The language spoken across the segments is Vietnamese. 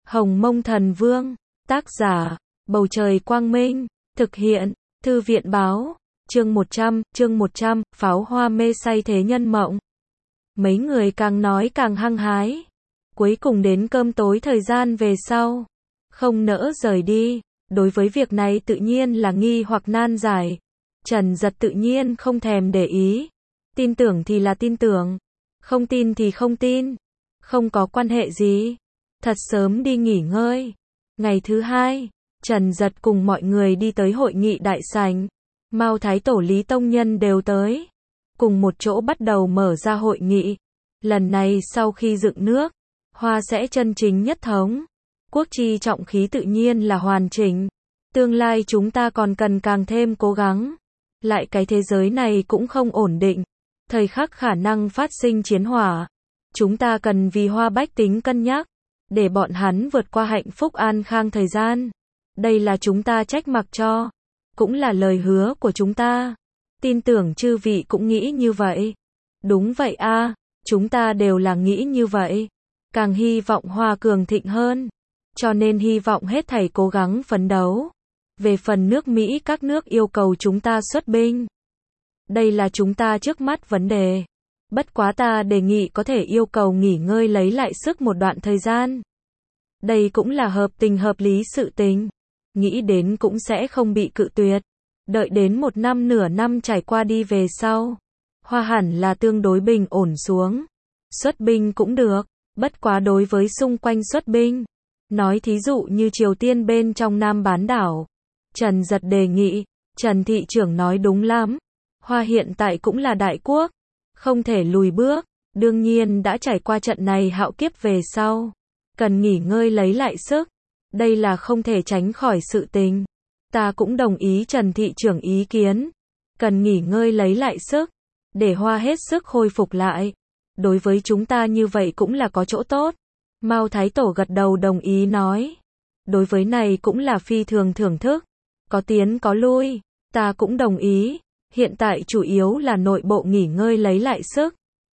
Hồng Mông Thần Vương, tác giả, Bầu Trời Quang Minh, thực hiện, Thư viện Báo, chương 100, pháo hoa mê say thế nhân mộng. Mấy người càng nói càng hăng hái. Cuối cùng đến cơm tối thời gian về sau, không nỡ rời đi. Đối với việc này tự nhiên là nghi hoặc nan giải. Trần Dật tự nhiên không thèm để ý. Tin tưởng thì là tin tưởng, không tin thì không tin. Không có quan hệ gì. Thật sớm đi nghỉ ngơi. Ngày thứ hai, Trần Dật cùng mọi người đi tới hội nghị đại sảnh. Mao Thái Tổ Lý Tông Nhân đều tới. Cùng một chỗ bắt đầu mở ra hội nghị. Lần này sau khi dựng nước, Hoa sẽ chân chính nhất thống. Quốc chi trọng khí tự nhiên là hoàn chỉnh. Tương lai chúng ta còn cần càng thêm cố gắng. Lại cái thế giới này cũng không ổn định. Thời khắc khả năng phát sinh chiến hỏa. Chúng ta cần vì Hoa bách tính cân nhắc. Để bọn hắn vượt qua hạnh phúc an khang thời gian. Đây là chúng ta trách mặc cho. Cũng là lời hứa của chúng ta. Tin tưởng chư vị cũng nghĩ như vậy. Đúng vậy a, chúng ta đều là nghĩ như vậy. Càng hy vọng Hoa cường thịnh hơn. Cho nên hy vọng hết thảy cố gắng phấn đấu. Về phần nước Mỹ, các nước yêu cầu chúng ta xuất binh. Đây là chúng ta trước mắt vấn đề. Bất quá ta đề nghị có thể yêu cầu nghỉ ngơi lấy lại sức một đoạn thời gian. Đây cũng là hợp tình hợp lý sự tình. Nghĩ đến cũng sẽ không bị cự tuyệt. Đợi đến một năm nửa năm trải qua đi về sau. Hoa hẳn là tương đối bình ổn xuống. Xuất binh cũng được. Bất quá đối với xung quanh xuất binh. Nói thí dụ như Triều Tiên bên trong Nam bán đảo. Trần Dật đề nghị. Trần thị trưởng nói đúng lắm. Hoa hiện tại cũng là đại quốc. Không thể lùi bước. Đương nhiên đã trải qua trận này hạo kiếp về sau. Cần nghỉ ngơi lấy lại sức. Đây là không thể tránh khỏi sự tình. Ta cũng đồng ý Trần thị trưởng ý kiến. Cần nghỉ ngơi lấy lại sức. Để Hoa hết sức khôi phục lại. Đối với chúng ta như vậy cũng là có chỗ tốt. Mao Thái Tổ gật đầu đồng ý nói. Đối với này cũng là phi thường thưởng thức. Có tiến có lui. Ta cũng đồng ý. Hiện tại chủ yếu là nội bộ nghỉ ngơi lấy lại sức.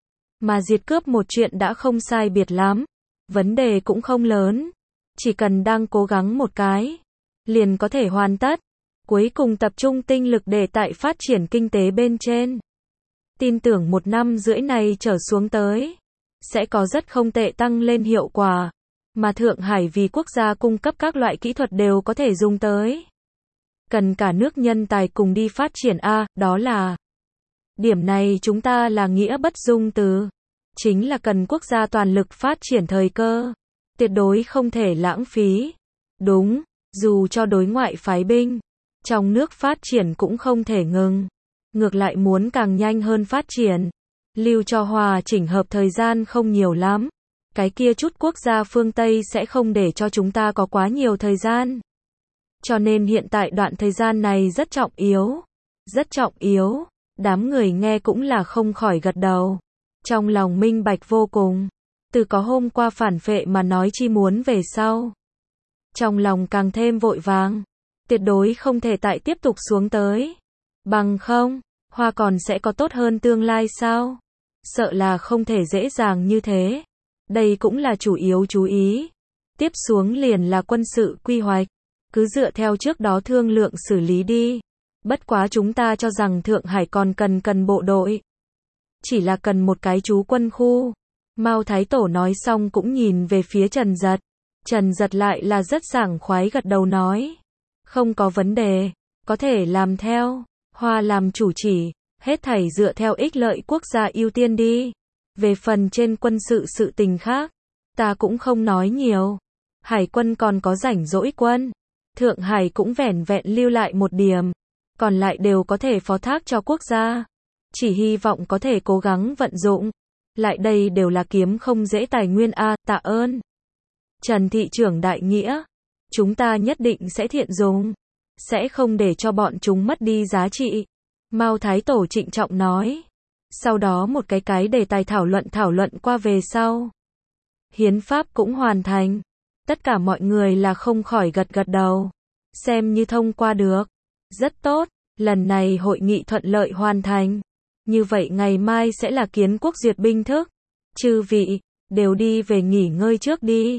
Mà diệt cướp một chuyện đã không sai biệt lắm. Vấn đề cũng không lớn. Chỉ cần đang cố gắng một cái. Liền có thể hoàn tất. Cuối cùng tập trung tinh lực để tại phát triển kinh tế bên trên. Tin tưởng một năm rưỡi này trở xuống tới. Sẽ có rất không tệ tăng lên hiệu quả. Mà Thượng Hải vì quốc gia cung cấp các loại kỹ thuật đều có thể dùng tới. Cần cả nước nhân tài cùng đi phát triển đó là. Điểm này chúng ta là nghĩa bất dung từ. Chính là cần quốc gia toàn lực phát triển thời cơ. Tuyệt đối không thể lãng phí. Đúng, dù cho đối ngoại phái binh. Trong nước phát triển cũng không thể ngừng. Ngược lại muốn càng nhanh hơn phát triển. Lưu cho hòa chỉnh hợp thời gian không nhiều lắm. Cái kia chút quốc gia phương Tây sẽ không để cho chúng ta có quá nhiều thời gian. Cho nên hiện tại đoạn thời gian này rất trọng yếu. Rất trọng yếu. Đám người nghe cũng là không khỏi gật đầu. Trong lòng minh bạch vô cùng. Từ có hôm qua phản phệ mà nói chi muốn về sau. Trong lòng càng thêm vội vàng. Tuyệt đối không thể tại tiếp tục xuống tới. Bằng không, Hoa còn sẽ có tốt hơn tương lai sao? Sợ là không thể dễ dàng như thế. Đây cũng là chủ yếu chú ý. Tiếp xuống liền là quân sự quy hoạch. Cứ dựa theo trước đó thương lượng xử lý đi. Bất quá chúng ta cho rằng Thượng Hải còn cần bộ đội. Chỉ là cần một cái trú quân khu. Mao Thái Tổ nói xong cũng nhìn về phía Trần Dật. Trần Dật lại là rất sảng khoái gật đầu nói. Không có vấn đề. Có thể làm theo. Hoa làm chủ chỉ. Hết thảy dựa theo ích lợi quốc gia ưu tiên đi. Về phần trên quân sự sự tình khác. Ta cũng không nói nhiều. Hải quân còn có rảnh rỗi quân. Thượng Hải cũng vẻn vẹn lưu lại một điểm. Còn lại đều có thể phó thác cho quốc gia. Chỉ hy vọng có thể cố gắng vận dụng. Lại đây đều là kiếm không dễ tài nguyên tạ ơn. Trần thị trưởng đại nghĩa. Chúng ta nhất định sẽ thiện dùng. Sẽ không để cho bọn chúng mất đi giá trị. Mao Thái Tổ trịnh trọng nói. Sau đó một cái đề tài thảo luận qua về sau. Hiến pháp cũng hoàn thành. Tất cả mọi người là không khỏi gật đầu. Xem như thông qua được. Rất tốt. Lần này hội nghị thuận lợi hoàn thành. Như vậy ngày mai sẽ là kiến quốc duyệt binh thức. Chư vị, đều đi về nghỉ ngơi trước đi.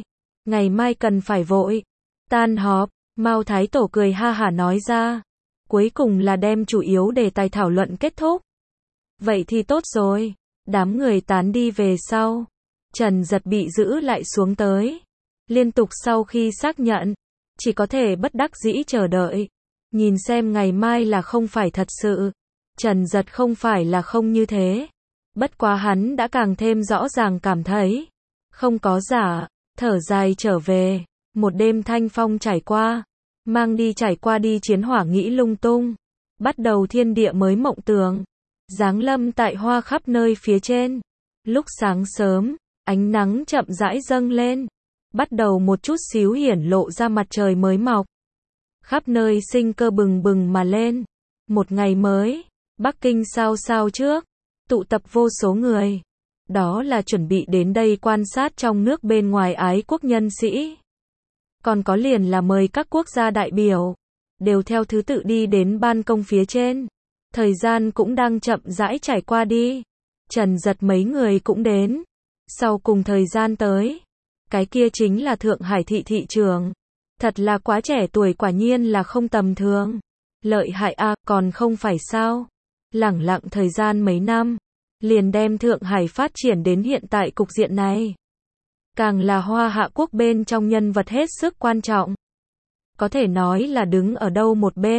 ngày mai cần phải vội. Tan họp, Mao Thái Tổ cười ha hả nói ra. Cuối cùng là đem chủ yếu đề tài thảo luận kết thúc. Vậy thì tốt rồi. Đám người tán đi về sau. Trần Giật bị giữ lại xuống tới. Liên tục sau khi xác nhận, chỉ có thể bất đắc dĩ chờ đợi. Nhìn xem ngày mai là không phải thật sự. Trần Giật không phải là không như thế. Bất quá hắn đã càng thêm rõ ràng cảm thấy. Không có giả, thở dài trở về. Một đêm thanh phong trải qua. Mang đi trải qua đi chiến hỏa nghĩ lung tung. Bắt đầu thiên địa mới mộng tưởng. Giáng lâm tại hoa khắp nơi phía trên. Lúc sáng sớm, ánh nắng chậm rãi dâng lên. Bắt đầu một chút xíu hiển lộ ra mặt trời mới mọc. Khắp nơi sinh cơ bừng bừng mà lên. Một ngày mới, Bắc Kinh sao sao trước, tụ tập vô số người. Đó là chuẩn bị đến đây quan sát trong nước bên ngoài ái quốc nhân sĩ. Còn có liền là mời các quốc gia đại biểu, đều theo thứ tự đi đến ban công phía trên. Thời gian cũng đang chậm rãi trải qua đi. Trần Giật mấy người cũng đến. Sau cùng thời gian tới, cái kia chính là Thượng Hải thị thị trường. Thật là quá trẻ tuổi, quả nhiên là không tầm thường. Lợi hại a, còn không phải sao. Lẳng lặng thời gian mấy năm, liền đem Thượng Hải phát triển đến hiện tại cục diện này. Càng là Hoa Hạ quốc bên trong nhân vật hết sức quan trọng. Có thể nói là đứng ở đâu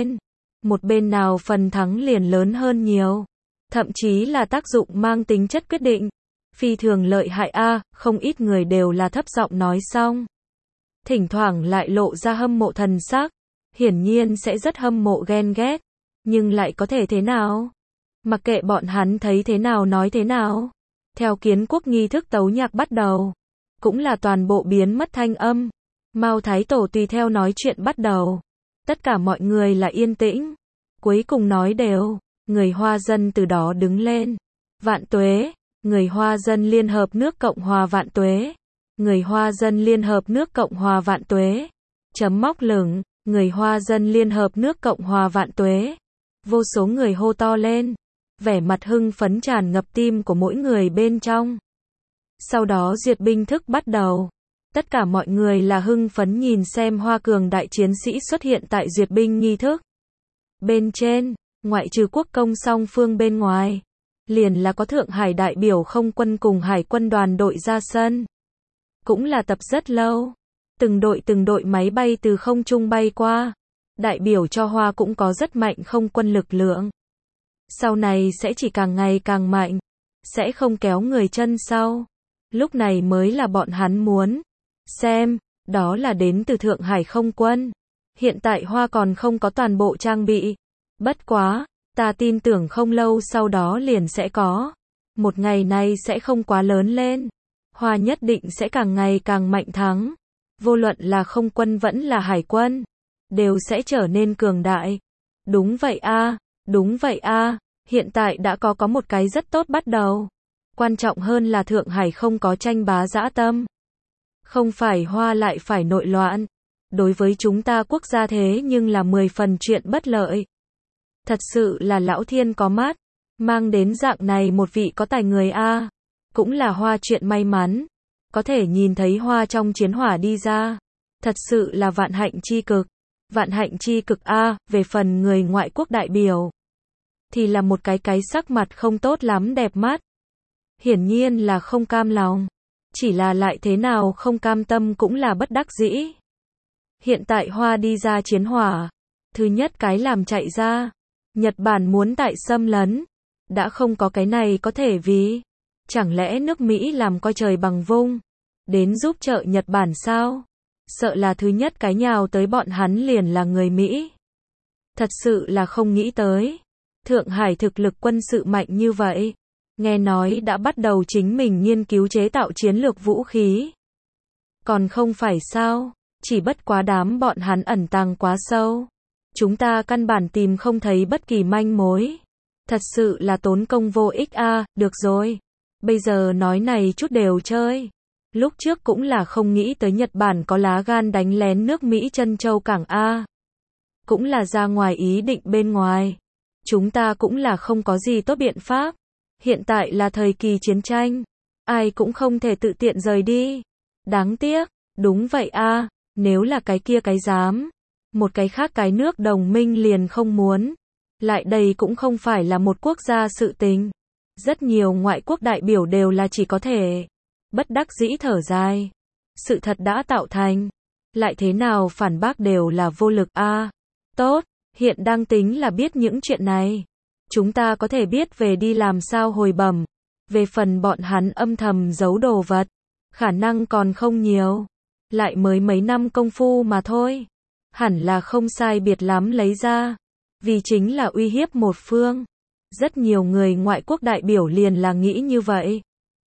một bên nào phần thắng liền lớn hơn nhiều. Thậm chí là tác dụng mang tính chất quyết định. Phi thường lợi hại a, không ít người đều là thấp giọng nói xong. Thỉnh thoảng lại lộ ra hâm mộ thần sắc. Hiển nhiên sẽ rất hâm mộ ghen ghét. Nhưng lại có thể thế nào? Mặc kệ bọn hắn thấy thế nào nói thế nào. Theo kiến quốc nghi thức tấu nhạc bắt đầu. Cũng là toàn bộ biến mất thanh âm. Mao Thái Tổ tùy theo nói chuyện bắt đầu. Tất cả mọi người là yên tĩnh. Cuối cùng nói đều. Người Hoa dân từ đó đứng lên. Vạn tuế. Người Hoa dân Liên hợp nước Cộng hòa vạn tuế. Người Hoa dân Liên hợp nước Cộng hòa vạn tuế. Chấm móc lửng. Người Hoa dân Liên hợp nước Cộng hòa vạn tuế. Vô số người hô to lên. Vẻ mặt hưng phấn tràn ngập tim của mỗi người bên trong. Sau đó duyệt binh thức bắt đầu. Tất cả mọi người là hưng phấn nhìn xem Hoa cường đại chiến sĩ xuất hiện tại duyệt binh nghi thức. Bên trên, ngoại trừ quốc công song phương bên ngoài, liền là có Thượng Hải đại biểu không quân cùng hải quân đoàn đội ra sân. Cũng là tập rất lâu. Từng đội máy bay từ không trung bay qua. Đại biểu cho Hoa cũng có rất mạnh không quân lực lượng. Sau này sẽ chỉ càng ngày càng mạnh. Sẽ không kéo người chân sau. Lúc này mới là bọn hắn muốn xem, đó là đến từ Thượng Hải không quân. Hiện tại Hoa còn không có toàn bộ trang bị. Bất quá, ta tin tưởng không lâu sau đó liền sẽ có. Một ngày này sẽ không quá lớn lên. Hoa nhất định sẽ càng ngày càng mạnh thắng. Vô luận là không quân vẫn là hải quân, đều sẽ trở nên cường đại. Đúng vậy a, đúng vậy a, hiện tại đã có một cái rất tốt bắt đầu. Quan trọng hơn là Thượng Hải không có tranh bá dã tâm. Không phải Hoa lại phải nội loạn. Đối với chúng ta quốc gia thế nhưng là 10 phần chuyện bất lợi. Thật sự là lão thiên có mắt, mang đến dạng này một vị có tài người a. Cũng là Hoa chuyện may mắn. Có thể nhìn thấy Hoa trong chiến hỏa đi ra. Thật sự là vạn hạnh chi cực. Vạn hạnh chi cực a, về phần người ngoại quốc đại biểu. Thì là một cái sắc mặt không tốt lắm đẹp mắt. Hiển nhiên là không cam lòng. Chỉ là lại thế nào không cam tâm cũng là bất đắc dĩ. Hiện tại Hoa đi ra chiến hỏa. Thứ nhất cái làm chạy ra. Nhật Bản muốn tại xâm lấn. Đã không có cái này có thể vì. Chẳng lẽ nước Mỹ làm coi trời bằng vung. Đến giúp trợ Nhật Bản sao? Sợ là thứ nhất cái nhào tới bọn hắn liền là người Mỹ. Thật sự là không nghĩ tới. Thượng Hải thực lực quân sự mạnh như vậy. Nghe nói đã bắt đầu chính mình nghiên cứu chế tạo chiến lược vũ khí. Còn không phải sao? Chỉ bất quá đám bọn hắn ẩn tàng quá sâu. Chúng ta căn bản tìm không thấy bất kỳ manh mối. Thật sự là tốn công vô ích a, được rồi. Bây giờ nói này chút đều chơi. Lúc trước cũng là không nghĩ tới Nhật Bản có lá gan đánh lén nước Mỹ Trân Châu Cảng a. Cũng là ra ngoài ý định bên ngoài. Chúng ta cũng là không có gì tốt biện pháp. Hiện tại là thời kỳ chiến tranh. Ai cũng không thể tự tiện rời đi. Đáng tiếc, Đúng vậy a, nếu là cái kia cái dám, một cái khác cái nước đồng minh liền không muốn. Lại đây cũng không phải là một quốc gia sự tình. Rất nhiều ngoại quốc đại biểu đều là chỉ có thể bất đắc dĩ thở dài. Sự thật đã tạo thành, lại thế nào phản bác đều là vô lực a. Tốt, hiện đang tính là biết những chuyện này. Chúng ta có thể biết về đi làm sao hồi bẩm. Về phần bọn hắn âm thầm giấu đồ vật, khả năng còn không nhiều. Lại mới mấy năm công phu mà thôi. Hẳn là không sai biệt lắm lấy ra. Vì chính là uy hiếp một phương. Rất nhiều người ngoại quốc đại biểu liền là nghĩ như vậy.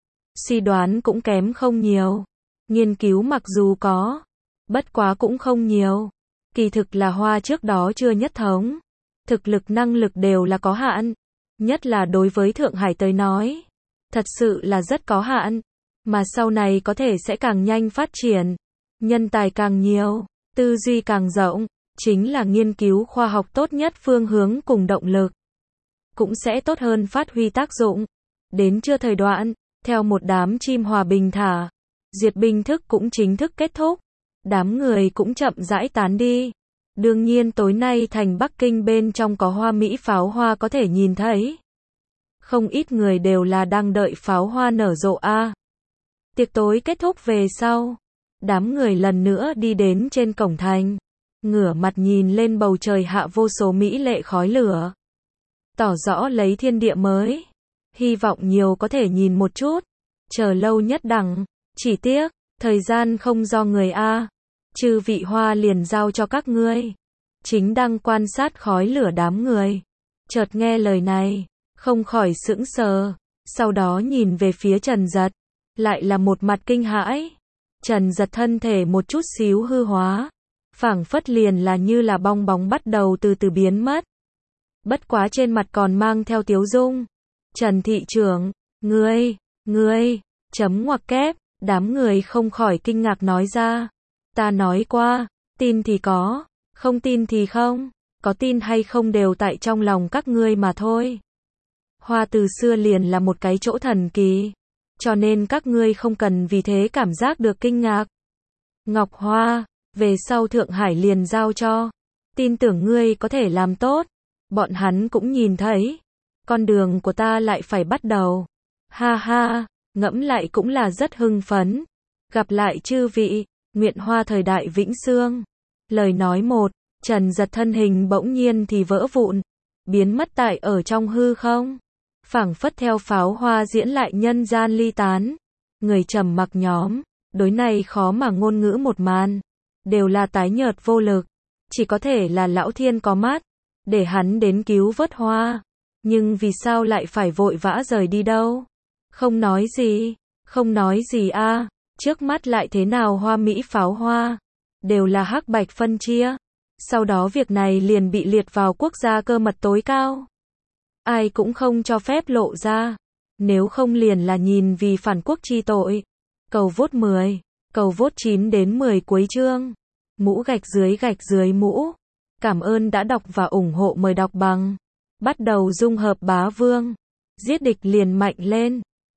Suy đoán cũng kém không nhiều. Nghiên cứu mặc dù có, bất quá cũng không nhiều. Kỳ thực là Hoa trước đó chưa nhất thống. Thực lực năng lực đều là có hạn. Nhất là đối với Thượng Hải tới nói. Thật sự là rất có hạn. Mà sau này có thể sẽ càng nhanh phát triển. Nhân tài càng nhiều, tư duy càng rộng. Chính là nghiên cứu khoa học tốt nhất phương hướng cùng động lực. Cũng sẽ tốt hơn phát huy tác dụng. Đến chưa thời đoạn, theo một đám chim hòa bình thả. Duyệt binh thức cũng chính thức kết thúc. Đám người cũng chậm rãi tán đi. Đương nhiên tối nay thành Bắc Kinh bên trong có hoa mỹ pháo hoa có thể nhìn thấy. Không ít người đều là đang đợi pháo hoa nở rộ a. Tiệc tối kết thúc về sau. Đám người lần nữa đi đến trên cổng thành. Ngửa mặt nhìn lên bầu trời hạ vô số mỹ lệ khói lửa. Tỏ rõ lấy thiên địa mới. Hy vọng nhiều có thể nhìn một chút. Chờ lâu nhất đẳng. Chỉ tiếc, thời gian không do người a. Chư vị Hoa liền giao cho các ngươi. Chính đang quan sát khói lửa đám người. Chợt nghe lời này, không khỏi sững sờ. Sau đó nhìn về phía Trần Dật. Lại là một mặt kinh hãi. Trần Dật thân thể một chút xíu hư hóa. Phảng phất liền là như là bong bóng bắt đầu từ từ biến mất. Bất quá trên mặt còn mang theo tiếu dung. Trần thị trưởng, ngươi, chấm ngoặc kép, đám người không khỏi kinh ngạc nói ra. Ta nói qua, tin thì có, không tin thì không, có tin hay không đều tại trong lòng các ngươi mà thôi. Hoa từ xưa liền là một cái chỗ thần kỳ, cho nên các ngươi không cần vì thế cảm giác được kinh ngạc. Ngọc Hoa, về sau Thượng Hải liền giao cho, tin tưởng ngươi có thể làm tốt. Bọn hắn cũng nhìn thấy, con đường của ta lại phải bắt đầu. Ha ha, ngẫm lại cũng là rất hưng phấn. Gặp lại chư vị, nguyện Hoa thời đại vĩnh sương. Lời nói một, Trần Dật thân hình bỗng nhiên thì vỡ vụn, biến mất tại ở trong hư không. Phảng phất theo pháo hoa diễn lại nhân gian ly tán. Người trầm mặc nhóm, đối này khó mà ngôn ngữ một màn, đều là tái nhợt vô lực. Chỉ có thể là lão thiên có mắt, để hắn đến cứu vớt Hoa. Nhưng vì sao lại phải vội vã rời đi đâu? Không nói gì a. Trước mắt lại thế nào hoa mỹ pháo hoa, đều là hắc bạch phân chia. Sau đó việc này liền bị liệt vào quốc gia cơ mật tối cao. Ai cũng không cho phép lộ ra. Nếu không liền là nhìn vì phản quốc chi tội. Cầu vote 10, cầu vote 9 đến 10 cuối chương. Mũ gạch dưới mũ. Cảm ơn đã đọc và ủng hộ, mời đọc bằng. Bắt đầu dung hợp bá vương. Giết địch liền mạnh lên.